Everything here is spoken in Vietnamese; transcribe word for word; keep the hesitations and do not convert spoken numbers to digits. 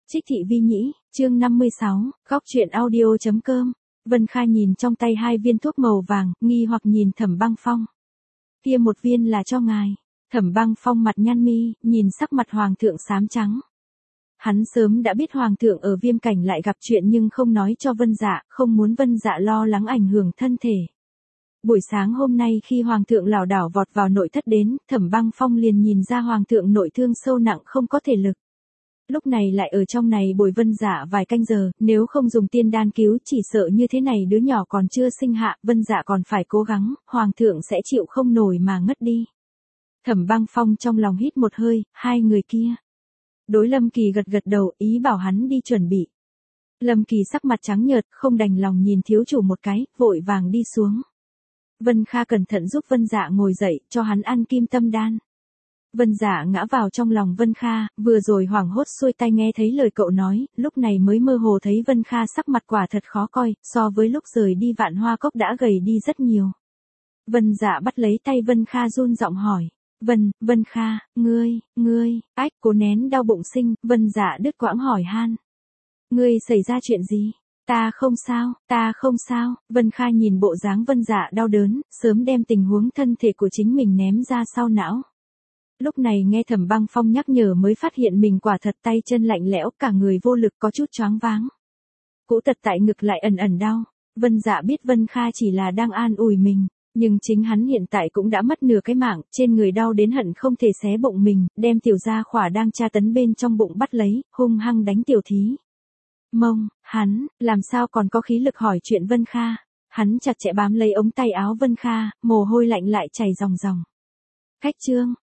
Trích thị vi nhĩ, chương năm mươi sáu, góc truyện audio.com. Vân Kha nhìn trong tay hai viên thuốc màu vàng, nghi hoặc nhìn Thẩm Băng Phong. Kia một viên là cho ngài. Thẩm Băng Phong mặt nhăn mi, nhìn sắc mặt hoàng thượng xám trắng. Hắn sớm đã biết hoàng thượng ở Viêm Cảnh lại gặp chuyện nhưng không nói cho Vân Dạ, không muốn Vân Dạ lo lắng ảnh hưởng thân thể. Buổi sáng hôm nay khi hoàng thượng lảo đảo vọt vào nội thất đến, Thẩm Băng Phong liền nhìn ra hoàng thượng nội thương sâu nặng không có thể lực. Lúc này lại ở trong này bồi Vân Dạ vài canh giờ, nếu không dùng tiên đan cứu chỉ sợ như thế này đứa nhỏ còn chưa sinh hạ, Vân Dạ còn phải cố gắng, hoàng thượng sẽ chịu không nổi mà ngất đi. Thẩm Băng Phong trong lòng hít một hơi, hai người kia. Đối Lâm Kỳ gật gật đầu, ý bảo hắn đi chuẩn bị. Lâm Kỳ sắc mặt trắng nhợt, không đành lòng nhìn thiếu chủ một cái, vội vàng đi xuống. Vân Kha cẩn thận giúp Vân Dạ ngồi dậy, cho hắn ăn kim tâm đan. Vân Dạ ngã vào trong lòng Vân Kha, vừa rồi hoảng hốt xuôi tay nghe thấy lời cậu nói, lúc này mới mơ hồ thấy Vân Kha sắc mặt quả thật khó coi, so với lúc rời đi Vạn Hoa Cốc đã gầy đi rất nhiều. Vân Dạ bắt lấy tay Vân Kha run giọng hỏi, Vân, Vân Kha, ngươi, ngươi, ách cố nén đau bụng sinh, Vân Dạ đứt quãng hỏi han. Ngươi xảy ra chuyện gì? Ta không sao, ta không sao, Vân Kha nhìn bộ dáng Vân Dạ đau đớn, sớm đem tình huống thân thể của chính mình ném ra sau não. Lúc này nghe Thẩm Băng Phong nhắc nhở mới phát hiện mình quả thật tay chân lạnh lẽo, cả người vô lực có chút choáng váng. Cỗ tật tại ngực lại ẩn ẩn đau. Vân Dạ biết Vân Kha chỉ là đang an ủi mình, nhưng chính hắn hiện tại cũng đã mất nửa cái mạng, trên người đau đến hận không thể xé bụng mình, đem tiểu gia khỏa đang tra tấn bên trong bụng bắt lấy, hung hăng đánh tiểu thí. Mông, hắn, làm sao còn có khí lực hỏi chuyện Vân Kha. Hắn chặt chẽ bám lấy ống tay áo Vân Kha, mồ hôi lạnh lại chảy ròng ròng. Khách trương,